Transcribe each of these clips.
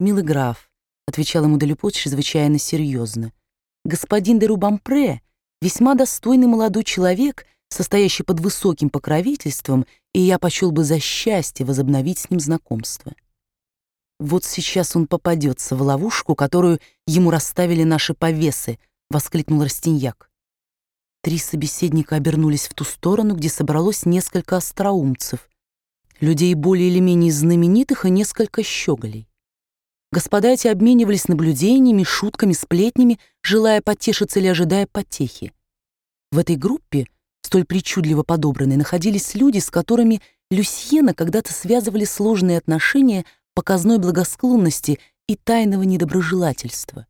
«Милый граф», — отвечал ему Делюпот чрезвычайно серьезно, «господин де Рубампре весьма достойный молодой человек, состоящий под высоким покровительством, и я почел бы за счастье возобновить с ним знакомство. Вот сейчас он попадется в ловушку, которую ему расставили наши повесы», — воскликнул Растиньяк. 3 собеседника обернулись в ту сторону, где собралось несколько остроумцев, людей более или менее знаменитых и несколько щеголей. Господа эти обменивались наблюдениями, шутками, сплетнями, желая потешиться или ожидая потехи. В этой группе, столь причудливо подобранной, находились люди, с которыми Люсьена когда-то связывали сложные отношения показной благосклонности и тайного недоброжелательства.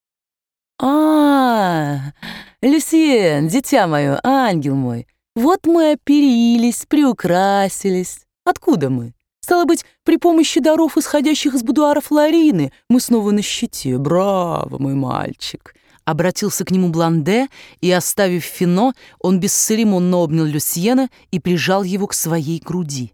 Люсьен, дитя мое, ангел мой, вот мы оперились, приукрасились. Откуда мы? Стало быть, при помощи даров, исходящих из будуара Флорины, мы снова на щите. Браво, мой мальчик!» Обратился к нему Бланде, и, оставив Фино, он бесцеремонно обнял Люсьена и прижал его к своей груди.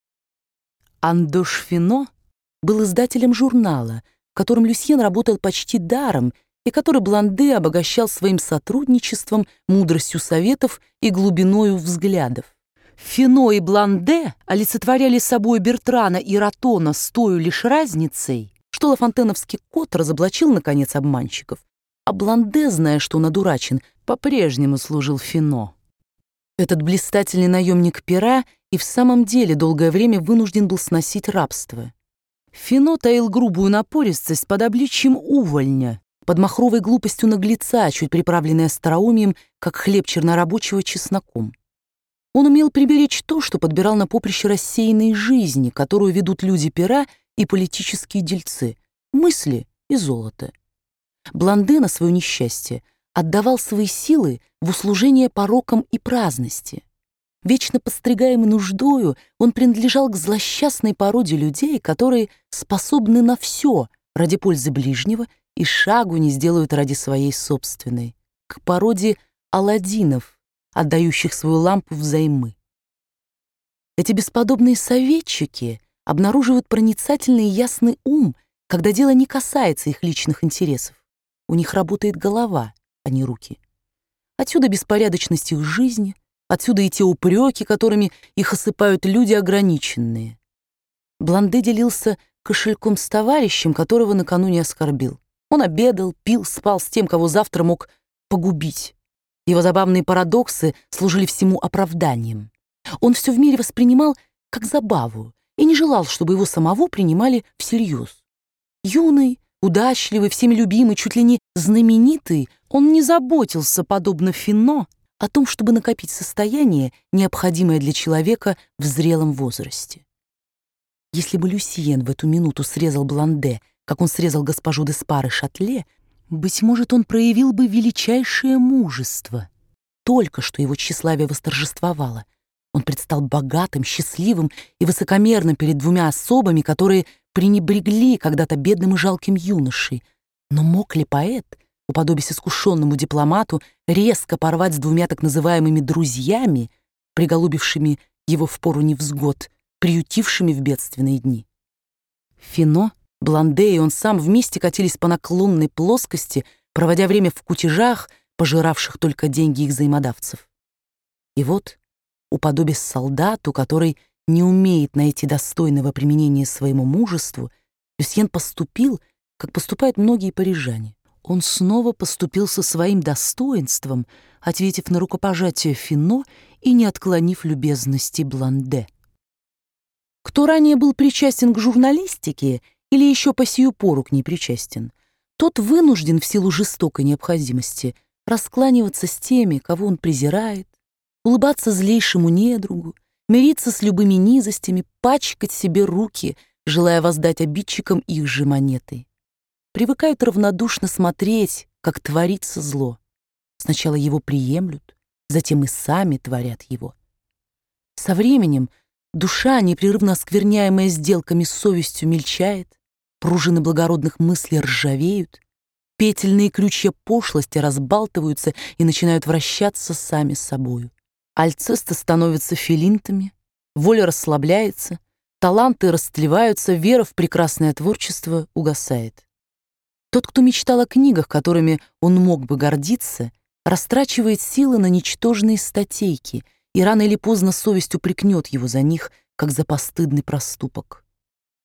Андош Фино был издателем журнала, в котором Люсьен работал почти даром, и который Бланде обогащал своим сотрудничеством, мудростью советов и глубиною взглядов. Фино и Бланде олицетворяли собой Бертрана и Ратона с той лишь разницей, что лафонтеновский кот разоблачил, наконец, обманщиков, а Бланде, зная, что он одурачен, по-прежнему служил Фино. Этот блистательный наемник пера и в самом деле долгое время вынужден был сносить рабство. Фино таил грубую напористость под обличьем увольня, под махровой глупостью наглеца, чуть приправленной остроумием, как хлеб чернорабочего чесноком. Он умел приберечь то, что подбирал на поприще рассеянной жизни, которую ведут люди пера и политические дельцы, мысли и золото. Бланде на свое несчастье отдавал свои силы в услужение порокам и праздности. Вечно подстригаемый нуждою, он принадлежал к злосчастной породе людей, которые способны на все ради пользы ближнего и шагу не сделают ради своей собственной, к породе Аладдинов, отдающих свою лампу взаймы. Эти бесподобные советчики обнаруживают проницательный и ясный ум, когда дело не касается их личных интересов. У них работает голова, а не руки. Отсюда беспорядочность их жизни, отсюда и те упреки, которыми их осыпают люди ограниченные. Бланде делился кошельком с товарищем, которого накануне оскорбил. Он обедал, пил, спал с тем, кого завтра мог погубить. Его забавные парадоксы служили всему оправданием. Он все в мире воспринимал как забаву и не желал, чтобы его самого принимали всерьез. Юный, удачливый, всеми любимый, чуть ли не знаменитый, он не заботился, подобно Фино, о том, чтобы накопить состояние, необходимое для человека в зрелом возрасте. Если бы Люсьен в эту минуту срезал Бланде, как он срезал госпожу де Спар и Шатле, быть может, он проявил бы величайшее мужество. Только что его тщеславие восторжествовало. Он предстал богатым, счастливым и высокомерным перед 2 особами, которые пренебрегли когда-то бедным и жалким юношей. Но мог ли поэт, уподобясь искушенному дипломату, резко порвать с 2 так называемыми «друзьями», приголубившими его в пору невзгод, приютившими в бедственные дни? Фино, Бланде и он сам вместе катились по наклонной плоскости, проводя время в кутежах, пожиравших только деньги их взаимодавцев. И вот, уподобясь солдату, который не умеет найти достойного применения своему мужеству, Люсьен поступил, как поступают многие парижане. Он снова поступил со своим достоинством, ответив на рукопожатие Фино и не отклонив любезности Бланде. Кто ранее был причастен к журналистике или еще по сию пору к ней причастен, тот вынужден в силу жестокой необходимости раскланиваться с теми, кого он презирает, улыбаться злейшему недругу, мириться с любыми низостями, пачкать себе руки, желая воздать обидчикам их же монетой. Привыкают равнодушно смотреть, как творится зло. Сначала его приемлют, затем и сами творят его. Со временем душа, непрерывно оскверняемая сделками с совестью, мельчает, пружины благородных мыслей ржавеют, петельные крючья пошлости разбалтываются и начинают вращаться сами собою. Альцесты становятся филинтами, воля расслабляется, таланты растлеваются, вера в прекрасное творчество угасает. Тот, кто мечтал о книгах, которыми он мог бы гордиться, растрачивает силы на ничтожные статейки, и рано или поздно совесть упрекнет его за них, как за постыдный проступок.